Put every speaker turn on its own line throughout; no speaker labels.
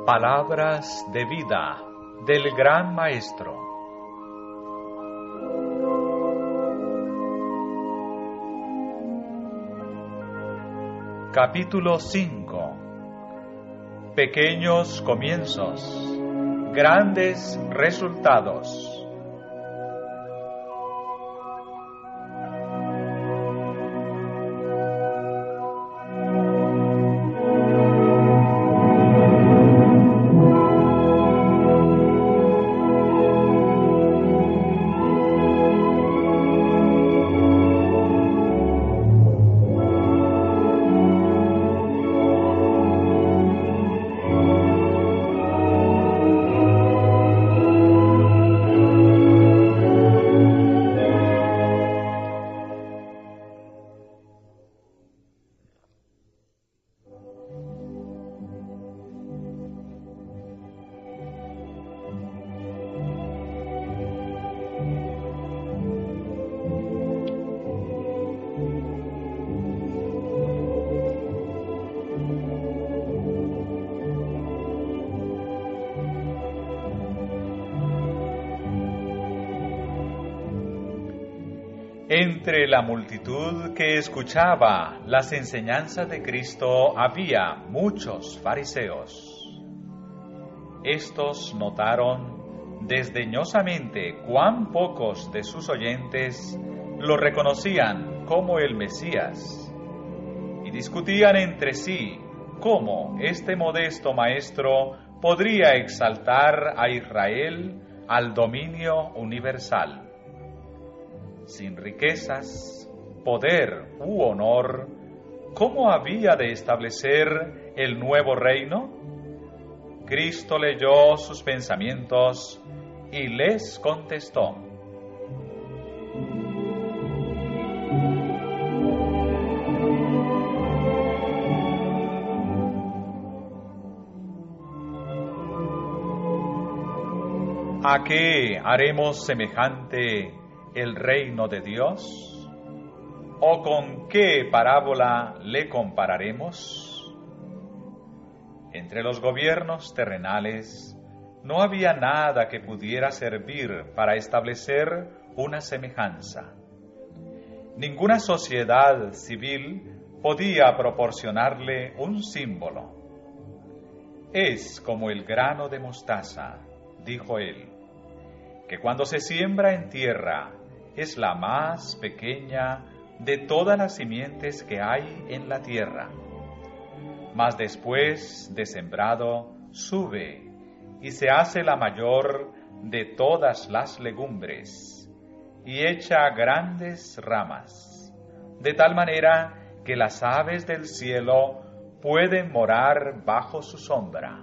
Palabras de vida del Gran Maestro. Capítulo 5. Pequeños comienzos, grandes resultados. Entre la multitud que escuchaba las enseñanzas de Cristo había muchos fariseos. Estos notaron desdeñosamente cuán pocos de sus oyentes lo reconocían como el Mesías, y discutían entre sí cómo este modesto maestro podría exaltar a Israel al dominio universal. Sin riquezas, poder u honor, ¿cómo había de establecer el nuevo reino? Cristo leyó sus pensamientos y les contestó: ¿A qué haremos semejante el reino de Dios? ¿O con qué parábola le compararemos? Entre los gobiernos terrenales no había nada que pudiera servir para establecer una semejanza. Ninguna sociedad civil podía proporcionarle un símbolo. Es como el grano de mostaza, dijo él, que cuando se siembra en tierra es la más pequeña de todas las simientes que hay en la tierra. Mas después de sembrado, sube y se hace la mayor de todas las legumbres, y echa grandes ramas, de tal manera que las aves del cielo pueden morar bajo su sombra.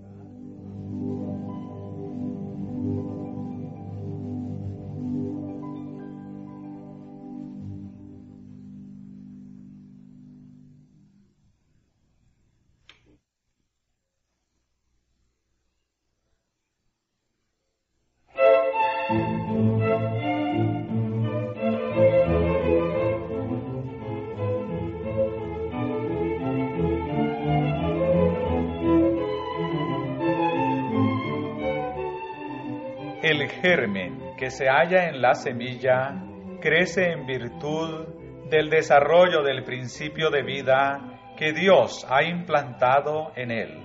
El germen que se halla en la semilla crece en virtud del desarrollo del principio de vida que Dios ha implantado en él.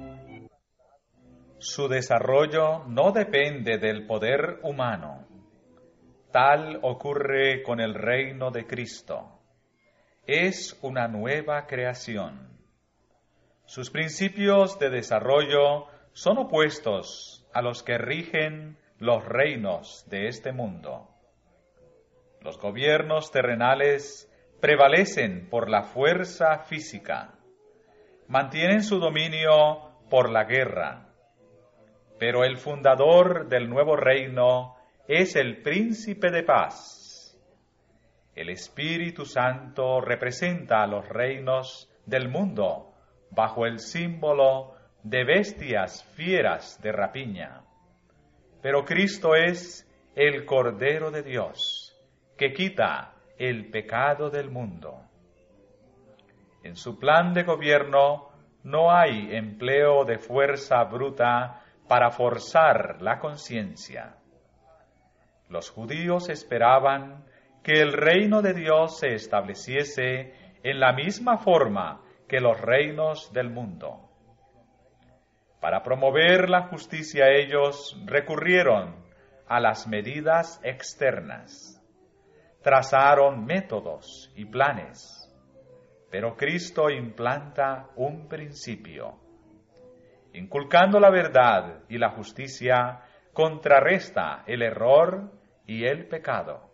Su desarrollo no depende del poder humano. Tal ocurre con el reino de Cristo. Es una nueva creación. Sus principios de desarrollo son opuestos a los que rigen los reinos de este mundo. Los gobiernos terrenales prevalecen por la fuerza física, mantienen su dominio por la guerra, pero el fundador del nuevo reino es el príncipe de paz. El Espíritu Santo representa a los reinos del mundo bajo el símbolo de bestias fieras de rapiña. Pero Cristo es el Cordero de Dios, que quita el pecado del mundo. En su plan de gobierno no hay empleo de fuerza bruta para forzar la conciencia. Los judíos esperaban que el reino de Dios se estableciese en la misma forma que los reinos del mundo. Para promover la justicia ellos recurrieron a las medidas externas, trazaron métodos y planes, pero Cristo implanta un principio. Inculcando la verdad y la justicia, contrarresta el error y el pecado.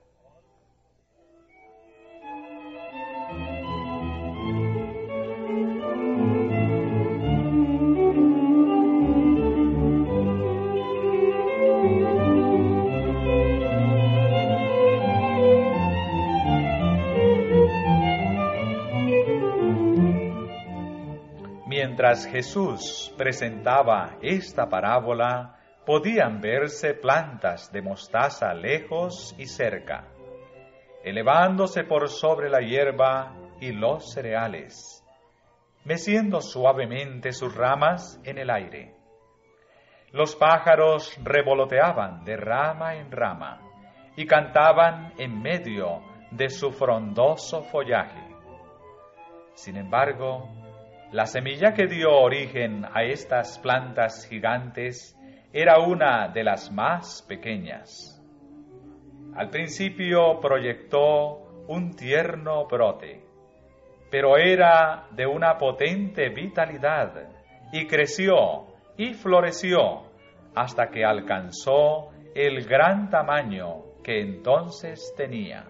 Mientras Jesús presentaba esta parábola, podían verse plantas de mostaza lejos y cerca, elevándose por sobre la hierba y los cereales, meciendo suavemente sus ramas en el aire. Los pájaros revoloteaban de rama en rama y cantaban en medio de su frondoso follaje. Sin embargo, la semilla que dio origen a estas plantas gigantes era una de las más pequeñas. Al principio proyectó un tierno brote, pero era de una potente vitalidad y creció y floreció hasta que alcanzó el gran tamaño que entonces tenía.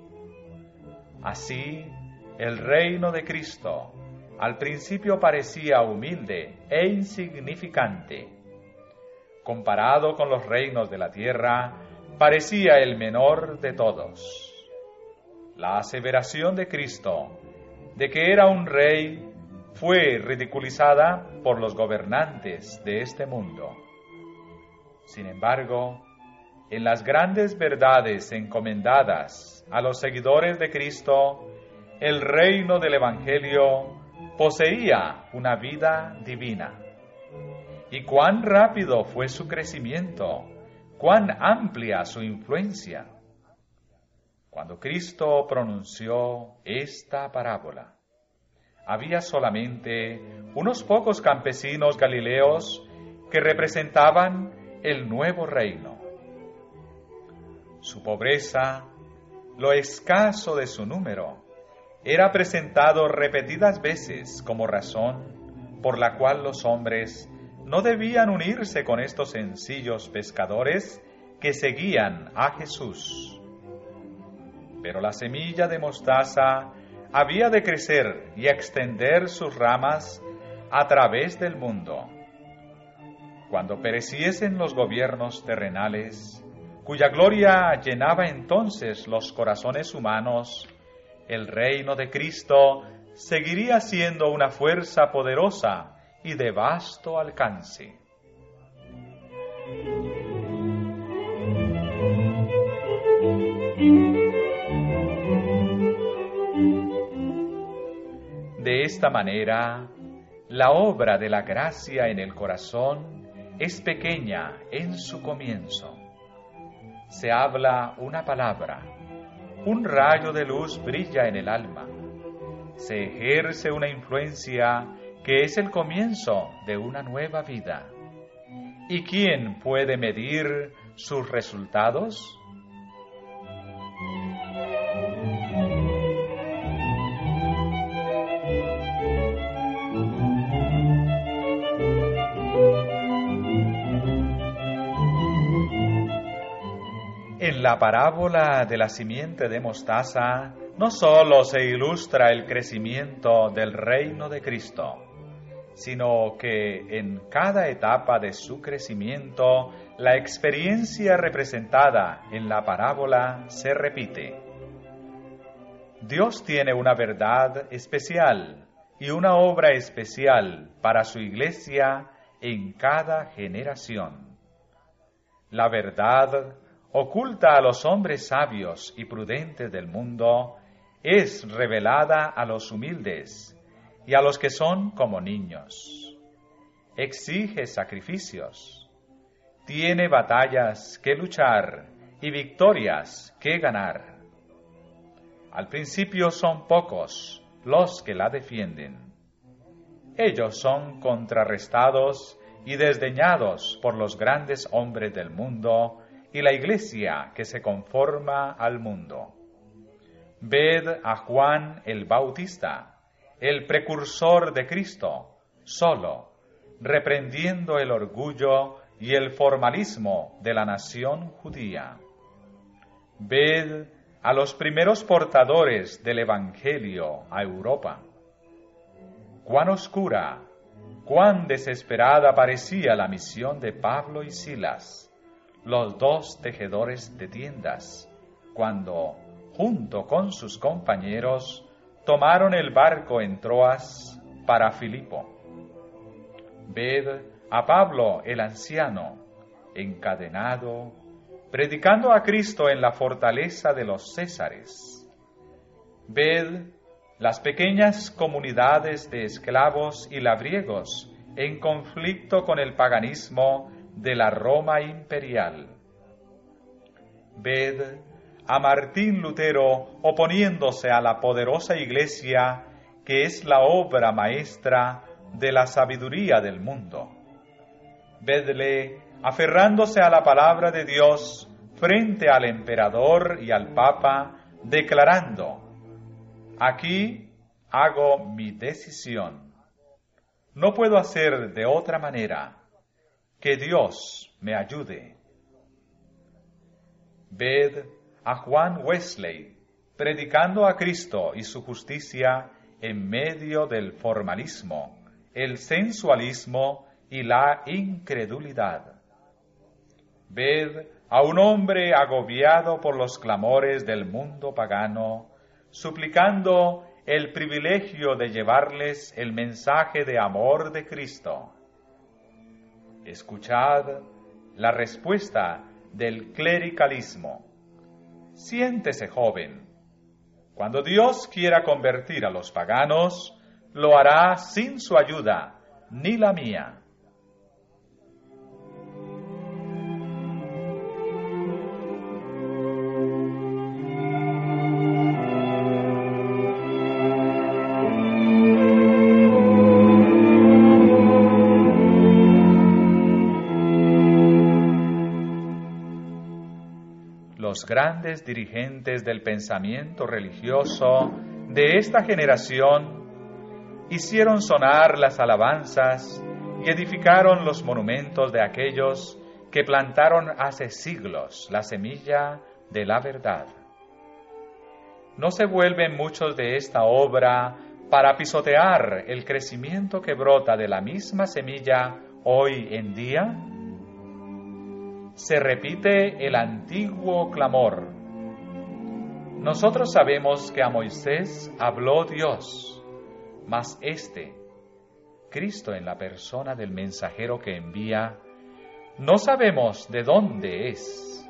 Así, el reino de Cristo al principio parecía humilde e insignificante. Comparado con los reinos de la tierra, parecía el menor de todos. La aseveración de Cristo de que era un rey fue ridiculizada por los gobernantes de este mundo. Sin embargo, en las grandes verdades encomendadas a los seguidores de Cristo, el reino del Evangelio poseía una vida divina. Y cuán rápido fue su crecimiento, cuán amplia su influencia. Cuando Cristo pronunció esta parábola, había solamente unos pocos campesinos galileos que representaban el nuevo reino. Su pobreza, lo escaso de su número, era presentado repetidas veces como razón por la cual los hombres no debían unirse con estos sencillos pescadores que seguían a Jesús. Pero la semilla de mostaza había de crecer y extender sus ramas a través del mundo. Cuando pereciesen los gobiernos terrenales, cuya gloria llenaba entonces los corazones humanos, el reino de Cristo seguiría siendo una fuerza poderosa y de vasto alcance. De esta manera, la obra de la gracia en el corazón es pequeña en su comienzo. Se habla una palabra, un rayo de luz brilla en el alma, se ejerce una influencia que es el comienzo de una nueva vida. ¿Y quién puede medir sus resultados? En la parábola de la simiente de mostaza, no solo se ilustra el crecimiento del reino de Cristo, sino que en cada etapa de su crecimiento, la experiencia representada en la parábola se repite. Dios tiene una verdad especial y una obra especial para su iglesia en cada generación. La verdad, oculta a los hombres sabios y prudentes del mundo, es revelada a los humildes, y a los que son como niños. Exige sacrificios. Tiene batallas que luchar y victorias que ganar. Al principio son pocos los que la defienden. Ellos son contrarrestados y desdeñados por los grandes hombres del mundo y la iglesia que se conforma al mundo. Ved a Juan el Bautista, el precursor de Cristo, solo, reprendiendo el orgullo y el formalismo de la nación judía. Ved a los primeros portadores del Evangelio a Europa. Cuán oscura, cuán desesperada parecía la misión de Pablo y Silas, los dos tejedores de tiendas, cuando, junto con sus compañeros, tomaron el barco en Troas para Filipo. Ved a Pablo el anciano, encadenado, predicando a Cristo en la fortaleza de los Césares. Ved las pequeñas comunidades de esclavos y labriegos en conflicto con el paganismo de la Roma imperial. Ved a Martín Lutero oponiéndose a la poderosa Iglesia que es la obra maestra de la sabiduría del mundo. Vedle aferrándose a la palabra de Dios frente al emperador y al papa, declarando: aquí hago mi decisión. No puedo hacer de otra manera. Que Dios me ayude. Ved a Juan Wesley predicando a Cristo y su justicia en medio del formalismo, el sensualismo y la incredulidad. Ved a un hombre agobiado por los clamores del mundo pagano, suplicando el privilegio de llevarles el mensaje de amor de Cristo. Escuchad la respuesta del clericalismo. Siéntese, joven. Cuando Dios quiera convertir a los paganos, lo hará sin su ayuda, ni la mía. Los grandes dirigentes del pensamiento religioso de esta generación hicieron sonar las alabanzas y edificaron los monumentos de aquellos que plantaron hace siglos la semilla de la verdad. ¿No se vuelven muchos de esta obra para pisotear el crecimiento que brota de la misma semilla hoy en día? Se repite el antiguo clamor. Nosotros sabemos que a Moisés habló Dios, mas Cristo en la persona del mensajero que envía, no sabemos de dónde es.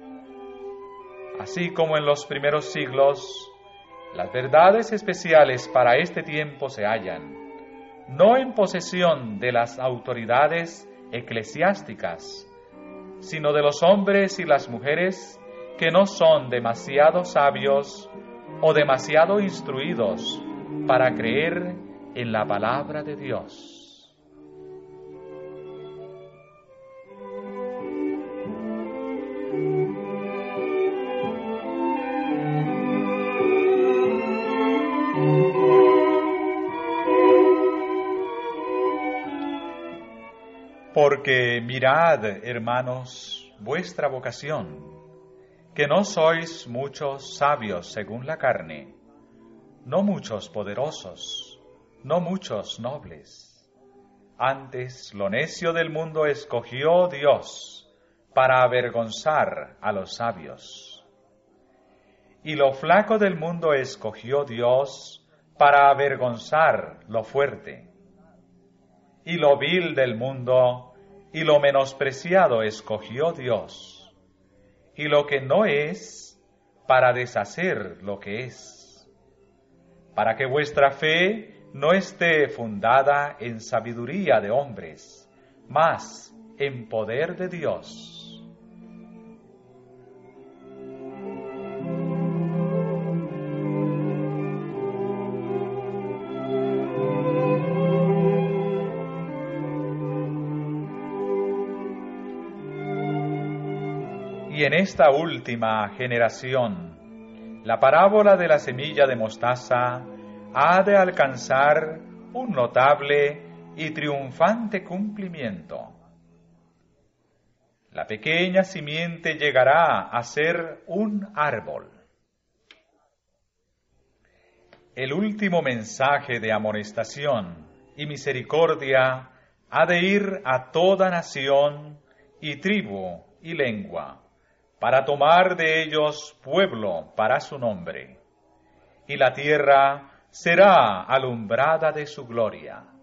Así como en los primeros siglos, las verdades especiales para este tiempo se hallan, no en posesión de las autoridades eclesiásticas, sino de los hombres y las mujeres que no son demasiado sabios o demasiado instruidos para creer en la palabra de Dios. Porque mirad, hermanos, vuestra vocación, que no sois muchos sabios según la carne, no muchos poderosos, no muchos nobles. Antes lo necio del mundo escogió Dios para avergonzar a los sabios. Y lo flaco del mundo escogió Dios para avergonzar lo fuerte. Y lo vil del mundo y lo menospreciado escogió Dios, y lo que no es, para deshacer lo que es, para que vuestra fe no esté fundada en sabiduría de hombres, mas en poder de Dios. Y en esta última generación, la parábola de la semilla de mostaza ha de alcanzar un notable y triunfante cumplimiento. La pequeña simiente llegará a ser un árbol. El último mensaje de amonestación y misericordia ha de ir a toda nación y tribu y lengua, para tomar de ellos pueblo para su nombre, y la tierra será alumbrada de su gloria.